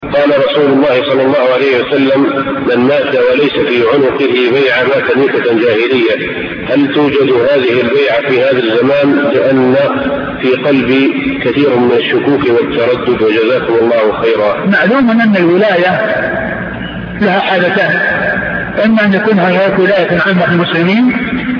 قال رسول الله صلى الله عليه وسلم: من مات وليس في عنقه بيعة مات ميتة جاهلية. هل توجد هذه البيعة في هذا الزمان؟ لأن في قلبي كثير من الشكوك والتردد، وجزاكم الله خيرا. معلوم أن الولاية لها حالتان: إما أن يكون هناك ولاية عامة المسلمين،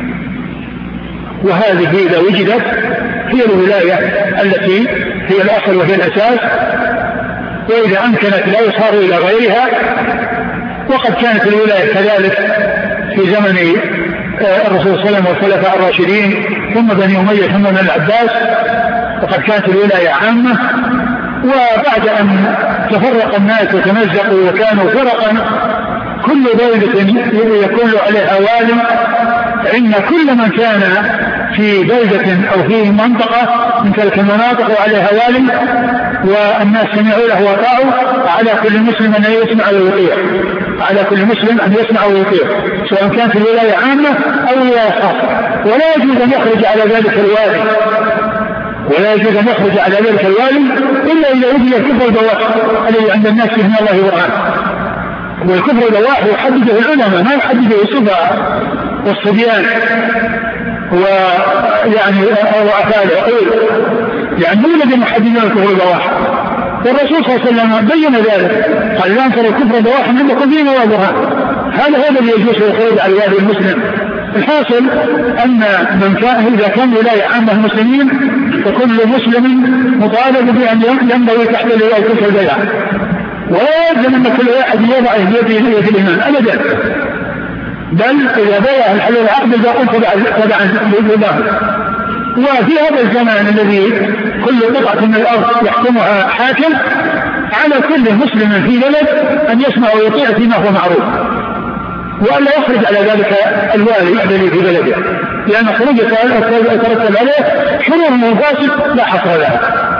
وهذه إذا وجدت هي الولاية التي هي الأصل وهي الأساس، وإذا أمكنت لا يصار إلى غيرها. وقد كانت الولاية كذلك في زمن الرسول صلى الله عليه وسلم والخلفاء الراشدين، ثم بني أمية ثم بني العباس، وقد كانت الولاية عامة. وبعد أن تفرق الناس وتمزقوا وكانوا فرقا، كل بلدة يكون عليها والي، إن كل من كان في بلدة أو في منطقة من تلك المناطق وعليها والي والناس سمعوا له وطاعوا، على كل مسلم أن يسمع ويطيع، على كل مسلم أن يسمع ويطيع، سواء كانت الولاية عامة أو ولاية خاصة. ولا يجوز أن يخرج على ذلك الوالي، ولا يجوز أن يخرج على ذلك الوالي إلا إذا وجد الكفر البواح الذي عند الناس من الله برهان. والكفر البواح يحدده العلماء، ما يحدده السفهاء والصبيان ويعني وأفعال العقول، يعني مو الذي يحددون الكفر البواح. والرسول صلى الله عليه وسلم بين ذلك، قال: لا أنصر الكفر البواح عندكم فيه الله برهان. هذا الذي يجوز الخروج على الوالي المسلم. الحاصل أن من كان إذا كان ولاية عامة المسلمين، فكل مسلم مطالب بأن ينبغي تحت لواء تلك البيعة، ولا يلزم أن كل واحد يضع يده في الإيمان أبدا، بل إذا بيع الحل العقد الباقي تبعا لله. وفي هذا الزمان الذي كل قطعة من الأرض يحكمها حاكم، على كل مسلم في بلد أن يسمع ويطيع فيما هو معروف، وألا يخرج على ذلك الوالي الذي في بلده، لأن خروج يترتب عليه شرور ومفاسد لا حصر لها.